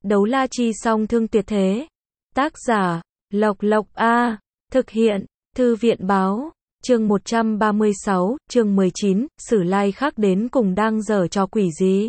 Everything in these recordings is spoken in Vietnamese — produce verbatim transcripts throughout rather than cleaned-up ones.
Đấu la chi song thương tuyệt thế. Tác giả, Lộc Lộc A. Thực hiện, Thư viện báo. Chương một trăm ba mươi sáu, chương mười chín, Sử Lai Khắc đến cùng đang giở trò quỷ gì?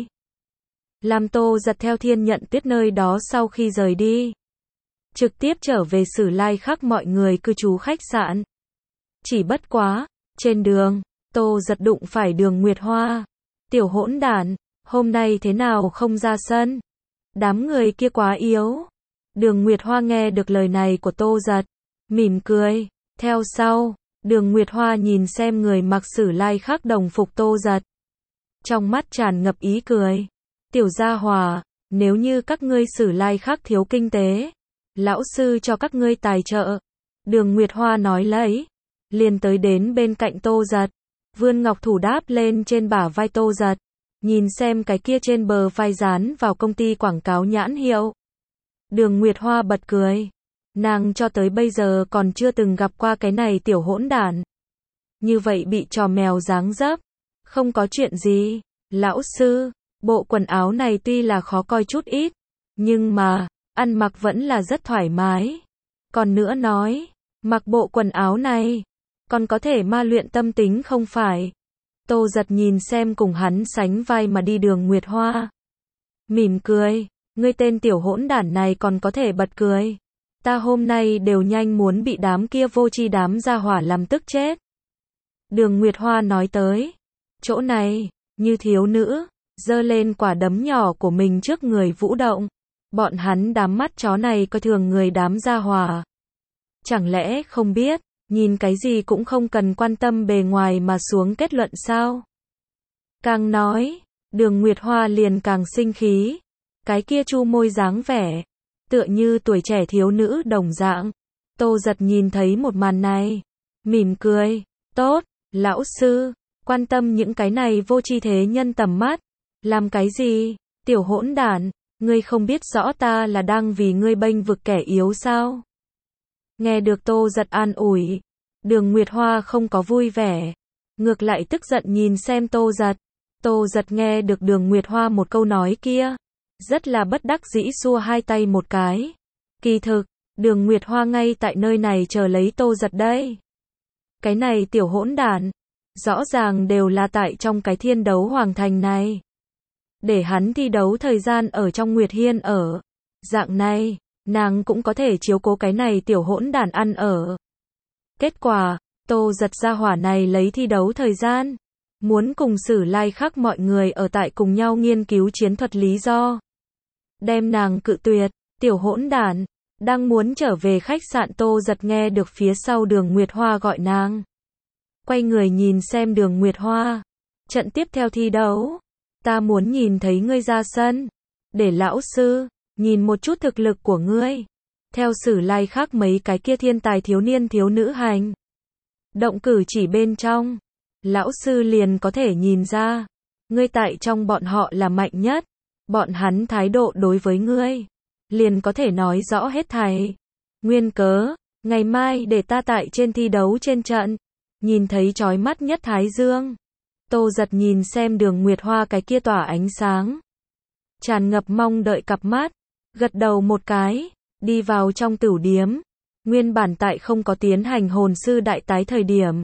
Lam Tô giật theo Thiên Nhận Tuyết nơi đó sau khi rời đi. Trực tiếp trở về Sử Lai Khắc mọi người cư trú khách sạn. Chỉ bất quá, trên đường, Tô giật đụng phải Đường Nguyệt Hoa. Tiểu hỗn đản, hôm nay thế nào không ra sân? Đám người kia quá yếu. Đường Nguyệt Hoa nghe được lời này của Tô giật, mỉm cười. Theo sau, Đường Nguyệt Hoa nhìn xem người mặc Sử Lai Khắc đồng phục Tô giật. Trong mắt tràn ngập ý cười. Tiểu gia hỏa, nếu như các ngươi Sử Lai Khắc thiếu kinh tế, lão sư cho các ngươi tài trợ. Đường Nguyệt Hoa nói lấy, liền tới đến bên cạnh Tô giật, vươn ngọc thủ đáp lên trên bả vai Tô giật, nhìn xem cái kia trên bờ vai dán vào công ty quảng cáo nhãn hiệu. Đường Nguyệt Hoa bật cười, nàng cho tới bây giờ còn chưa từng gặp qua cái này tiểu hỗn đản. Như vậy bị trò mèo dáng dấp, không có chuyện gì, lão sư, bộ quần áo này tuy là khó coi chút ít, nhưng mà, ăn mặc vẫn là rất thoải mái. Còn nữa nói, mặc bộ quần áo này, còn có thể ma luyện tâm tính không phải? Tô giật nhìn xem cùng hắn sánh vai mà đi Đường Nguyệt Hoa. Mỉm cười, ngươi tên tiểu hỗn đản này còn có thể bật cười. Ta hôm nay đều nhanh muốn bị đám kia vô tri đám gia hỏa làm tức chết. Đường Nguyệt Hoa nói tới, chỗ này, như thiếu nữ, giơ lên quả đấm nhỏ của mình trước người vũ động. Bọn hắn đám mắt chó này coi thường người đám gia hỏa. Chẳng lẽ không biết, nhìn cái gì cũng không cần quan tâm bề ngoài mà xuống kết luận sao? Càng nói, Đường Nguyệt Hoa liền càng sinh khí. Cái kia chu môi dáng vẻ, tựa như tuổi trẻ thiếu nữ đồng dạng. Tô giật nhìn thấy một màn này, mỉm cười, tốt, lão sư, quan tâm những cái này vô tri thế nhân tầm mắt. Làm cái gì, tiểu hỗn đản, ngươi không biết rõ ta là đang vì ngươi bênh vực kẻ yếu sao? Nghe được Tô giật an ủi, Đường Nguyệt Hoa không có vui vẻ, ngược lại tức giận nhìn xem Tô giật. Tô giật nghe được Đường Nguyệt Hoa một câu nói kia, rất là bất đắc dĩ xua hai tay một cái. Kỳ thực, Đường Nguyệt Hoa ngay tại nơi này chờ lấy Tô giật đây. Cái này tiểu hỗn đản, rõ ràng đều là tại trong cái thiên đấu hoàng thành này. Để hắn thi đấu thời gian ở trong Nguyệt Hiên ở. Dạng này, nàng cũng có thể chiếu cố cái này tiểu hỗn đản ăn ở. Kết quả, Tô giật gia hỏa này lấy thi đấu thời gian, muốn cùng Sử Lai Khắc mọi người ở tại cùng nhau nghiên cứu chiến thuật lý do. Đem nàng cự tuyệt, tiểu hỗn đản, đang muốn trở về khách sạn. Tô giật nghe được phía sau Đường Nguyệt Hoa gọi nàng. Quay người nhìn xem Đường Nguyệt Hoa. Trận tiếp theo thi đấu, ta muốn nhìn thấy ngươi ra sân, để lão sư nhìn một chút thực lực của ngươi. Theo Sử Lai Khắc mấy cái kia thiên tài thiếu niên thiếu nữ hành động cử chỉ bên trong, lão sư liền có thể nhìn ra, ngươi tại trong bọn họ là mạnh nhất. Bọn hắn thái độ đối với ngươi, liền có thể nói rõ hết thảy. Nguyên cớ, ngày mai để ta tại trên thi đấu trên trận, nhìn thấy chói mắt nhất thái dương. Tô giật nhìn xem Đường Nguyệt Hoa cái kia tỏa ánh sáng, tràn ngập mong đợi cặp mắt, gật đầu một cái, đi vào trong tửu điếm. Nguyên bản tại không có tiến hành hồn sư đại tái thời điểm,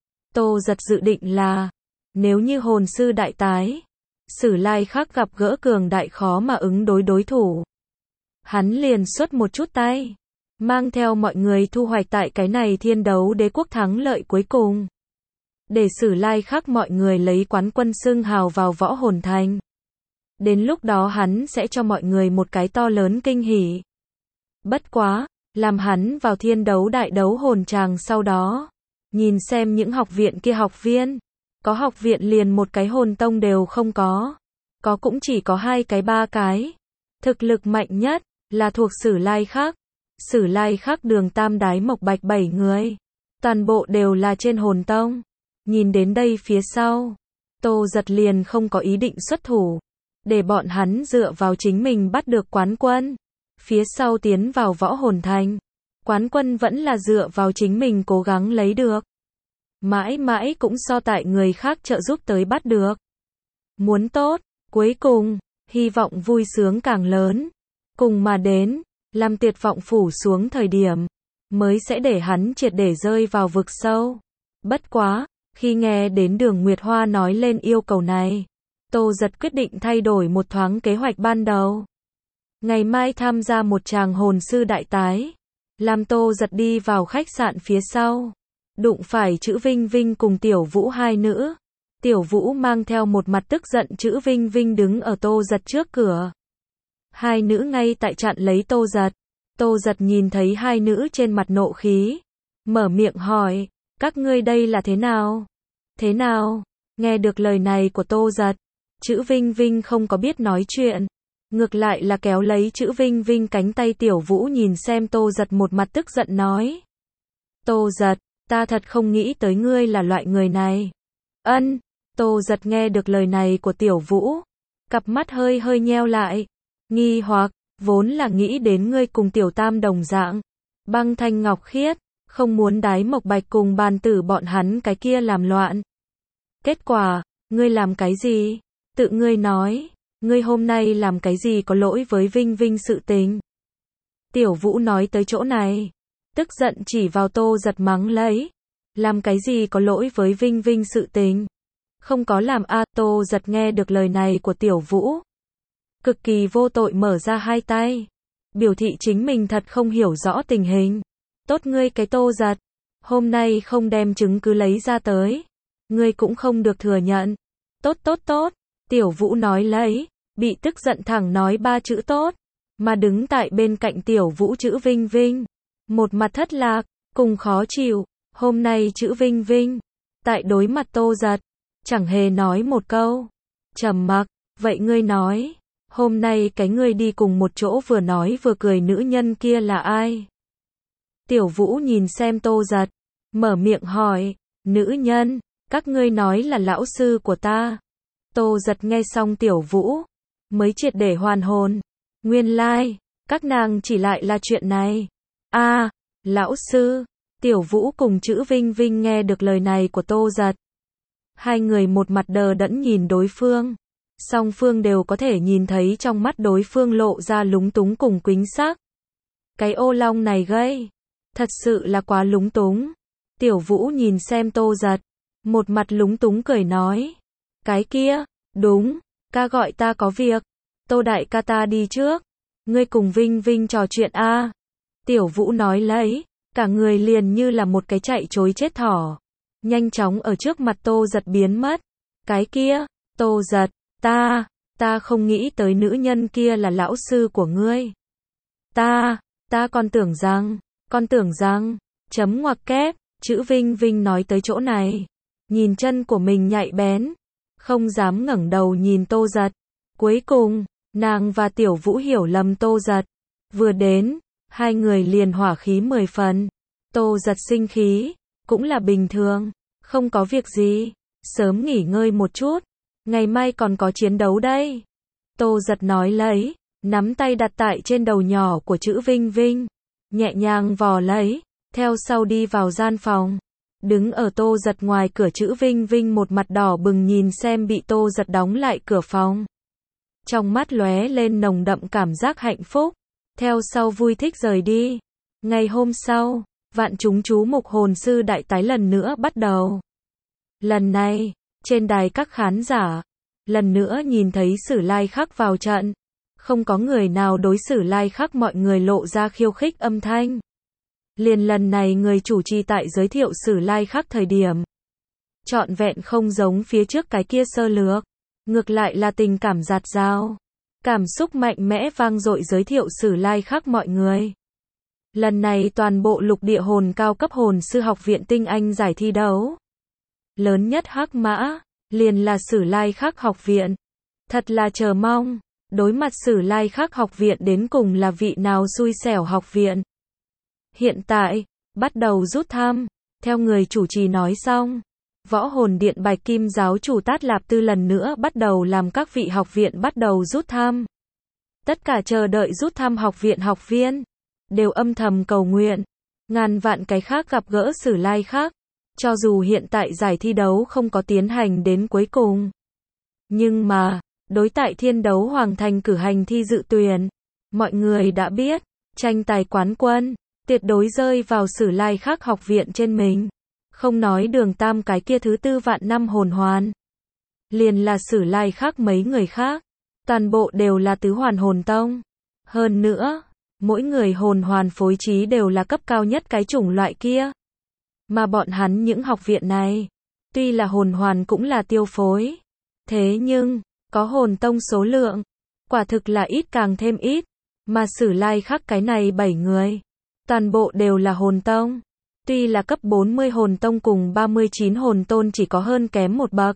Tô giật dự định là, nếu như hồn sư đại tái, Sử Lai Khắc gặp gỡ cường đại khó mà ứng đối đối thủ, hắn liền xuất một chút tay, mang theo mọi người thu hoạch tại cái này thiên đấu đế quốc thắng lợi cuối cùng. Để Sử Lai Khắc mọi người lấy quán quân xưng hào vào võ hồn thành. Đến lúc đó hắn sẽ cho mọi người một cái to lớn kinh hỉ. Bất quá, làm hắn vào thiên đấu đại đấu hồn tràng sau đó, nhìn xem những học viện kia học viên, có học viện liền một cái hồn tông đều không có, có cũng chỉ có hai cái ba cái. Thực lực mạnh nhất là thuộc Sử Lai Khắc. Sử Lai Khắc Đường Tam Đái Mộc Bạch bảy người, toàn bộ đều là trên hồn tông. Nhìn đến đây phía sau, Tô giật liền không có ý định xuất thủ, để bọn hắn dựa vào chính mình bắt được quán quân. Phía sau tiến vào võ hồn thành, quán quân vẫn là dựa vào chính mình cố gắng lấy được. Mãi mãi cũng so tại người khác trợ giúp tới bắt được. Muốn tốt, cuối cùng, hy vọng vui sướng càng lớn. cùng mà đến, làm tuyệt vọng phủ xuống thời điểm, mới sẽ để hắn triệt để rơi vào vực sâu. Bất quá, khi nghe đến Đường Nguyệt Hoa nói lên yêu cầu này, Tô Giật quyết định thay đổi một thoáng kế hoạch ban đầu. Ngày mai tham gia một tràng hồn sư đại tái, làm Tô Giật đi vào khách sạn phía sau, đụng phải Chữ Vinh Vinh cùng Tiểu Vũ hai nữ. Tiểu Vũ mang theo một mặt tức giận Chữ Vinh Vinh đứng ở Tô Giật trước cửa. Hai nữ ngay tại chặn lấy Tô Giật. Tô Giật nhìn thấy hai nữ trên mặt nộ khí, mở miệng hỏi, các ngươi đây là thế nào? Thế nào? Nghe được lời này của Tô Giật, Chữ Vinh Vinh không có biết nói chuyện, ngược lại là kéo lấy Chữ Vinh Vinh cánh tay. Tiểu Vũ nhìn xem Tô Giật một mặt tức giận nói, Tô Giật, ta thật không nghĩ tới ngươi là loại người này. Ân. Tô Giật nghe được lời này của Tiểu Vũ, cặp mắt hơi hơi nheo lại, nghi hoặc, vốn là nghĩ đến ngươi cùng Tiểu Tam đồng dạng, băng thanh ngọc khiết, không muốn Đái Mộc Bạch cùng Bàn Tử bọn hắn cái kia làm loạn. Kết quả, ngươi làm cái gì? Tự ngươi nói, ngươi hôm nay làm cái gì có lỗi với Vinh Vinh sự tình? Tiểu Vũ nói tới chỗ này, tức giận chỉ vào Tô Giật mắng lấy, làm cái gì có lỗi với Vinh Vinh sự tình? Không có làm a. Tô Giật nghe được lời này của Tiểu Vũ, cực kỳ vô tội mở ra hai tay, biểu thị chính mình thật không hiểu rõ tình hình. Tốt ngươi cái Tô Giật, hôm nay không đem chứng cứ lấy ra tới, ngươi cũng không được thừa nhận. Tốt tốt tốt, Tiểu Vũ nói lấy, bị tức giận thẳng nói ba chữ tốt, mà đứng tại bên cạnh Tiểu Vũ Chữ Vinh Vinh, một mặt thất lạc, cùng khó chịu. Hôm nay Chữ Vinh Vinh, tại đối mặt Tô Giật, chẳng hề nói một câu, trầm mặc. Vậy ngươi nói, hôm nay cái ngươi đi cùng một chỗ vừa nói vừa cười nữ nhân kia là ai? Tiểu Vũ nhìn xem Tô Giật, mở miệng hỏi, nữ nhân, các ngươi nói là lão sư của ta. Tô Giật nghe xong Tiểu Vũ, mới triệt để hoàn hồn, nguyên lai, like, các nàng chỉ lại là chuyện này. A, à, lão sư. Tiểu Vũ cùng Chữ Vinh Vinh nghe được lời này của Tô Giật, hai người một mặt đờ đẫn nhìn đối phương, song phương đều có thể nhìn thấy trong mắt đối phương lộ ra lúng túng cùng quĩnh sắc. Cái ô long này gây, thật sự là quá lúng túng. Tiểu Vũ nhìn xem Tô Giật, một mặt lúng túng cười nói, cái kia, đúng, ca gọi ta có việc, Tô đại ca ta đi trước, ngươi cùng Vinh Vinh trò chuyện a. À. Tiểu Vũ nói lấy, cả người liền như là một cái chạy trối chết thỏ, nhanh chóng ở trước mặt Tô Giật biến mất. Cái kia, Tô Giật, ta, ta không nghĩ tới nữ nhân kia là lão sư của ngươi. Ta, ta còn tưởng rằng, con tưởng rằng, chấm ngoặc kép. Chữ Vinh Vinh nói tới chỗ này, nhìn chân của mình nhạy bén, không dám ngẩng đầu nhìn Tô Giật. Cuối cùng, nàng và Tiểu Vũ hiểu lầm Tô Giật. Vừa đến, hai người liền hỏa khí mười phần. Tô Giật sinh khí, cũng là bình thường, không có việc gì, sớm nghỉ ngơi một chút, ngày mai còn có chiến đấu đây. Tô Giật nói lấy, nắm tay đặt tại trên đầu nhỏ của Chữ Vinh Vinh, nhẹ nhàng vò lấy, theo sau đi vào gian phòng. Đứng ở Tô Giật ngoài cửa Chữ Vinh Vinh một mặt đỏ bừng nhìn xem bị Tô Giật đóng lại cửa phòng. Trong mắt lóe lên nồng đậm cảm giác hạnh phúc, theo sau vui thích rời đi. Ngày hôm sau, vạn chúng chú mục hồn sư đại tái lần nữa bắt đầu. Lần này, trên đài các khán giả, lần nữa nhìn thấy Sử Lai Khắc vào trận. Không có người nào đối Sử Lai Khắc, mọi người lộ ra khiêu khích âm thanh. Liền lần này người chủ trì tại giới thiệu Sử Lai Khắc thời điểm, trọn vẹn không giống phía trước cái kia sơ lược, ngược lại là tình cảm dạt dào, cảm xúc mạnh mẽ vang dội giới thiệu Sử Lai Khắc mọi người. Lần này toàn bộ lục địa hồn cao cấp hồn sư học viện tinh anh giải thi đấu. Lớn nhất hắc mã, liền là Sử Lai Khắc học viện. Thật là chờ mong, đối mặt Sử Lai Khắc học viện đến cùng là vị nào xui xẻo học viện. Hiện tại, bắt đầu rút thăm, theo người chủ trì nói xong. Võ hồn điện Bạch Kim giáo chủ Tát Lạp Tư lần nữa bắt đầu làm các vị học viện bắt đầu rút thăm. Tất cả chờ đợi rút thăm học viện học viên đều âm thầm cầu nguyện, ngàn vạn cái khác gặp gỡ Sử Lai Khắc. Cho dù hiện tại giải thi đấu không có tiến hành đến cuối cùng, nhưng mà, đối tại Thiên Đấu Hoàng Thành cử hành thi dự tuyển, Mọi người đã biết, tranh tài quán quân, tuyệt đối rơi vào Sử Lai Khắc học viện trên mình. Không nói Đường Tam cái kia thứ tư vạn năm hồn hoàn. Liền là Sử Lai Khắc mấy người khác. Toàn bộ đều là tứ hoàn hồn tông. Hơn nữa, mỗi người hồn hoàn phối trí đều là cấp cao nhất cái chủng loại kia. Mà bọn hắn những học viện này, tuy là hồn hoàn cũng là tiêu phối. Thế nhưng, có hồn tông số lượng, quả thực là ít càng thêm ít. Mà Sử Lai Khắc cái này bảy người, toàn bộ đều là hồn tông. Tuy là cấp bốn mươi hồn tông cùng ba mươi chín hồn tôn chỉ có hơn kém một bậc.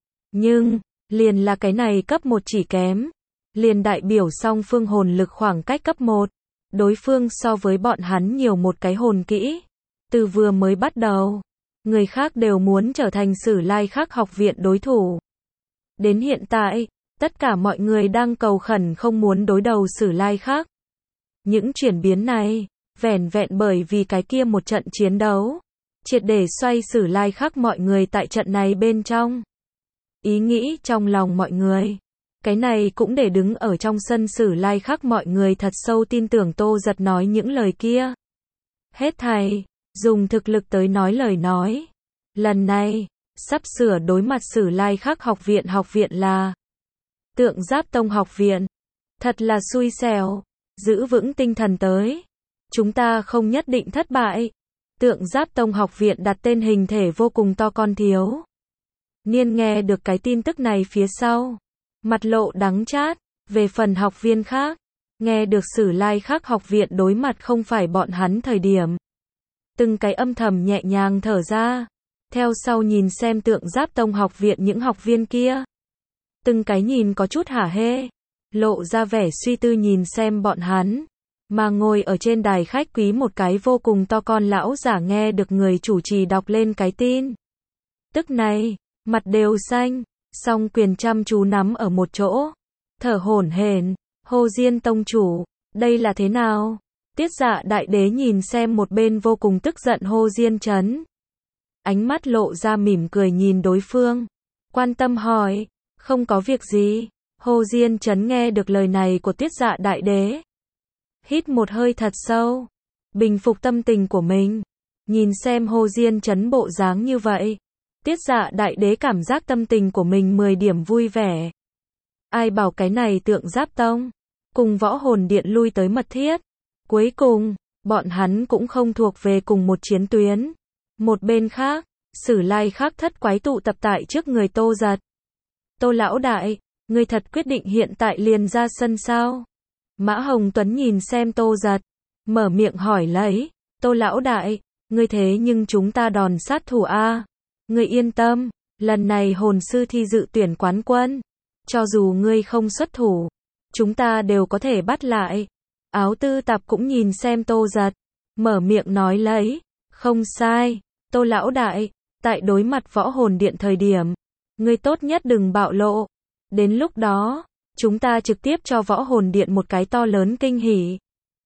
Nhưng, liền là cái này cấp một chỉ kém. Liền đại biểu song phương hồn lực khoảng cách cấp một. Đối phương so với bọn hắn nhiều một cái hồn kỹ. Từ vừa mới bắt đầu, người khác đều muốn trở thành Sử Lai Khắc học viện đối thủ. Đến hiện tại, tất cả mọi người đang cầu khẩn không muốn đối đầu Sử Lai Khắc. Những chuyển biến này, vẻn vẹn bởi vì cái kia một trận chiến đấu, triệt để xoay Sử Lai Khắc mọi người tại trận này bên trong. Ý nghĩ trong lòng mọi người, cái này cũng để đứng ở trong sân Sử Lai Khắc mọi người thật sâu tin tưởng Tô Giật nói những lời kia. Hết thảy, dùng thực lực tới nói lời nói. Lần này, sắp sửa đối mặt Sử Lai Khắc học viện học viện là Tượng Giáp Tông học viện. Thật là xui xẻo, giữ vững tinh thần tới. Chúng ta không nhất định thất bại. Tượng Giáp Tông học viện đặt tên hình thể vô cùng to con thiếu niên nghe được cái tin tức này phía sau, mặt lộ đắng chát. Về phần học viên khác, nghe được Sử Lai Khắc học viện đối mặt không phải bọn hắn thời điểm, từng cái âm thầm nhẹ nhàng thở ra. Theo sau nhìn xem Tượng Giáp Tông học viện những học viên kia, từng cái nhìn có chút hả hê, lộ ra vẻ suy tư nhìn xem bọn hắn. Mà ngồi ở trên đài khách quý một cái vô cùng to con lão giả nghe được người chủ trì đọc lên cái tin tức này, mặt đều xanh, song quyền chăm chú nắm ở một chỗ, thở hổn hển. Hồ Diên tông chủ, đây là thế nào? Tiết Dạ đại đế nhìn xem một bên vô cùng tức giận Hồ Diên Chấn, ánh mắt lộ ra mỉm cười nhìn đối phương, quan tâm hỏi. Không có việc gì. Hồ Diên Chấn nghe được lời này của Tiết Dạ đại đế, hít một hơi thật sâu, bình phục tâm tình của mình. Nhìn xem Hồ Diên Chấn bộ dáng như vậy, Tiết Dạ đại đế cảm giác tâm tình của mình mười điểm vui vẻ. Ai bảo cái này Tượng Giáp Tông cùng Võ Hồn Điện lui tới mật thiết. Cuối cùng, bọn hắn cũng không thuộc về cùng một chiến tuyến. Một bên khác, Sử Lai Khắc thất quái tụ tập tại trước người Tô Giật. Tô lão đại, ngươi thật quyết định hiện tại liền ra sân sao? Mã Hồng Tuấn nhìn xem Tô Giật, mở miệng hỏi lấy. Tô lão đại, ngươi thế nhưng chúng ta đòn sát thủ a. Ngươi yên tâm, lần này hồn sư thi dự tuyển quán quân, cho dù ngươi không xuất thủ, chúng ta đều có thể bắt lại. Áo Tư Tạp cũng nhìn xem Tô Giật, mở miệng nói lấy. Không sai, Tô lão đại, tại đối mặt Võ Hồn Điện thời điểm, ngươi tốt nhất đừng bạo lộ. Đến lúc đó, chúng ta trực tiếp cho Võ Hồn Điện một cái to lớn kinh hỉ.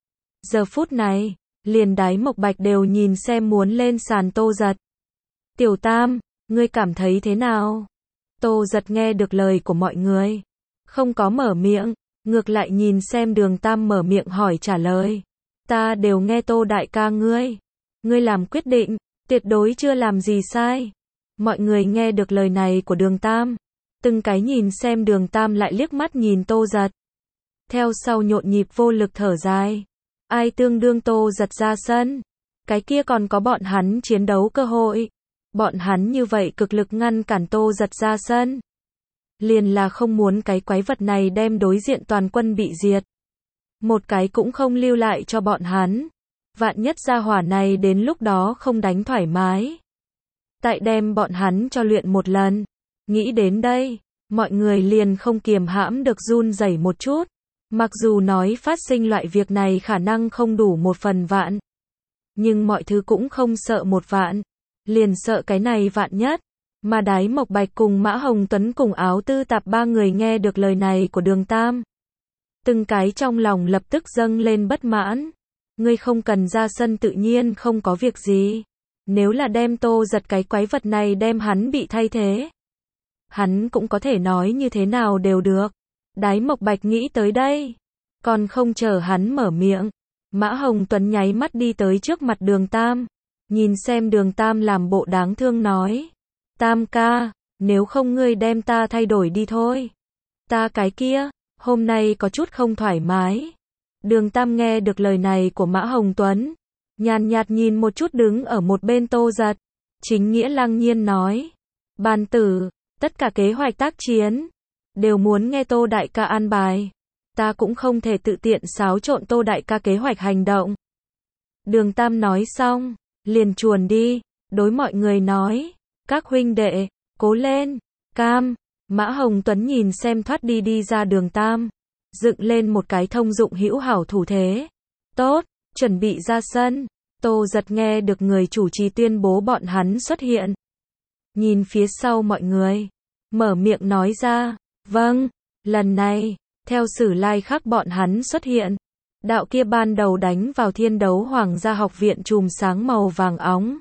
Giờ phút này, liền Đái Mộc Bạch đều nhìn xem muốn lên sàn Tô Giật. Tiểu Tam, ngươi cảm thấy thế nào? Tô Giật nghe được lời của mọi người, không có mở miệng, ngược lại nhìn xem Đường Tam mở miệng hỏi trả lời. Ta đều nghe Tô đại ca ngươi. Ngươi làm quyết định, tuyệt đối chưa làm gì sai. Mọi người nghe được lời này của Đường Tam, từng cái nhìn xem Đường Tam lại liếc mắt nhìn Tô Giật. Theo sau nhộn nhịp vô lực thở dài. Ai tương đương Tô Giật ra sân, cái kia còn có bọn hắn chiến đấu cơ hội. Bọn hắn như vậy cực lực ngăn cản Tô Giật ra sân, liền là không muốn cái quái vật này đem đối diện toàn quân bị diệt. Một cái cũng không lưu lại cho bọn hắn. Vạn nhất gia hỏa này đến lúc đó không đánh thoải mái, tại đem bọn hắn cho luyện một lần. Nghĩ đến đây, mọi người liền không kiềm hãm được run rẩy một chút. Mặc dù nói phát sinh loại việc này khả năng không đủ một phần vạn, nhưng mọi thứ cũng không sợ một vạn, liền sợ cái này vạn nhất. Mà Đái Mộc Bạch cùng Mã Hồng Tuấn cùng Áo Tư Tạp ba người nghe được lời này của Đường Tam, từng cái trong lòng lập tức dâng lên bất mãn. Ngươi không cần ra sân tự nhiên không có việc gì. Nếu là đem Tô Giật cái quái vật này đem hắn bị thay thế, hắn cũng có thể nói như thế nào đều được. Đái Mộc Bạch nghĩ tới đây, Còn không chờ hắn mở miệng, Mã Hồng Tuấn nháy mắt đi tới trước mặt Đường Tam, nhìn xem Đường Tam làm bộ đáng thương nói, Tam ca, nếu không ngươi đem ta thay đổi đi thôi. Ta cái kia, hôm nay có chút không thoải mái. Đường Tam nghe được lời này của Mã Hồng Tuấn, nhàn nhạt nhìn một chút đứng ở một bên Tô Giật, chính nghĩa lăng nhiên nói, Bàn tử, tất cả kế hoạch tác chiến, đều muốn nghe Tô đại ca an bài. Ta cũng không thể tự tiện xáo trộn Tô đại ca kế hoạch hành động. Đường Tam nói xong, liền chuồn đi, đối mọi người nói, các huynh đệ, cố lên, cam. Mã Hồng Tuấn nhìn xem thoát đi đi ra Đường Tam, dựng lên một cái thông dụng hữu hảo thủ thế. Tốt, chuẩn bị ra sân. Tô Giật nghe được người chủ trì tuyên bố bọn hắn xuất hiện. Nhìn phía sau mọi người, mở miệng nói ra, vâng, lần này, theo Sử Lai Khắc bọn hắn xuất hiện. Đạo kia ban đầu đánh vào Thiên Đấu Hoàng gia học viện chùm sáng màu vàng óng.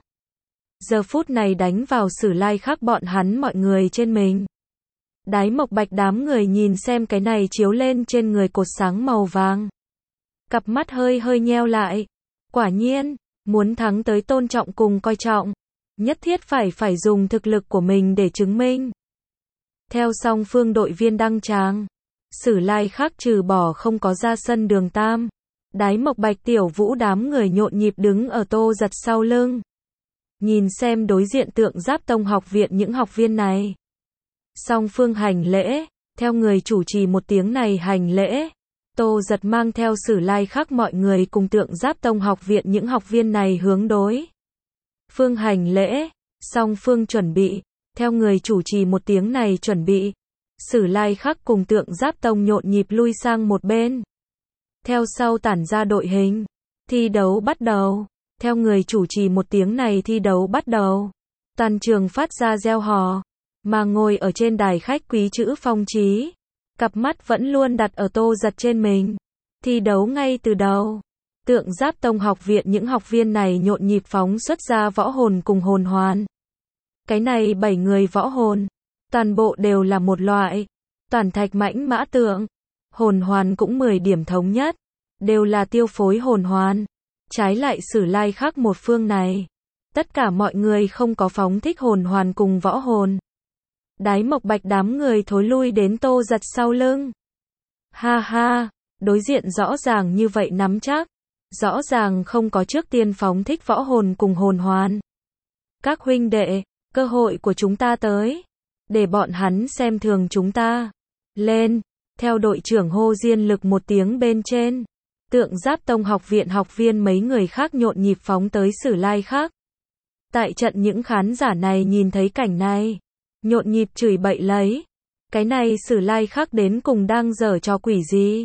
Giờ phút này đánh vào Sử Lai Khắc bọn hắn mọi người trên mình. Đái Mộc Bạch đám người nhìn xem cái này chiếu lên trên người cột sáng màu vàng. Cặp mắt hơi hơi nheo lại. Quả nhiên, muốn thắng tới tôn trọng cùng coi trọng. Nhất thiết phải phải dùng thực lực của mình để chứng minh. Theo song phương đội viên đăng tràng, Sử Lai Khắc trừ bỏ không có ra sân Đường Tam. Đái Mộc Bạch Tiểu Vũ đám người nhộn nhịp đứng ở Tô Giật sau lưng. Nhìn xem đối diện Tượng Giáp Tông học viện những học viên này. Song phương hành lễ, theo người chủ trì một tiếng này hành lễ. Tô Giật mang theo Sử Lai Khắc mọi người cùng Tượng Giáp Tông học viện những học viên này hướng đối phương hành lễ, song phương chuẩn bị, theo người chủ trì một tiếng này chuẩn bị. Sử Lai Khắc cùng Tượng Giáp Tông nhộn nhịp lui sang một bên. Theo sau tản ra đội hình, thi đấu bắt đầu. Theo người chủ trì một tiếng này thi đấu bắt đầu. Toàn trường phát ra reo hò, mà ngồi ở trên đài khách quý chữ Phong Chí, cặp mắt vẫn luôn đặt ở Tô Giật trên mình. Thi đấu ngay từ đầu, Tượng Giáp Tông học viện những học viên này nhộn nhịp phóng xuất ra võ hồn cùng hồn hoàn. Cái này bảy người võ hồn, toàn bộ đều là một loại, toàn thạch mãnh mã tượng. Hồn hoàn cũng mười điểm thống nhất, đều là tiêu phối hồn hoàn. Trái lại Sử Lai Khắc một phương này, tất cả mọi người không có phóng thích hồn hoàn cùng võ hồn. Đái Mộc Bạch đám người thối lui đến Tô Giật sau lưng. Ha ha, đối diện rõ ràng như vậy nắm chắc, rõ ràng không có trước tiên phóng thích võ hồn cùng hồn hoàn. Các huynh đệ, cơ hội của chúng ta tới, để bọn hắn xem thường chúng ta. Lên, theo đội trưởng hô diên lực một tiếng bên trên. Tượng Giáp Tông học viện học viên mấy người khác nhộn nhịp phóng tới Sử Lai Khắc. Tại trận những khán giả này nhìn thấy cảnh này, nhộn nhịp chửi bậy lấy. Cái này Sử Lai Khắc đến cùng đang giở trò quỷ gì?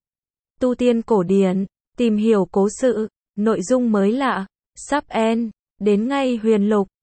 Tu tiên cổ điển, tìm hiểu cố sự, nội dung mới lạ, sắp end, đến ngay huyền lục.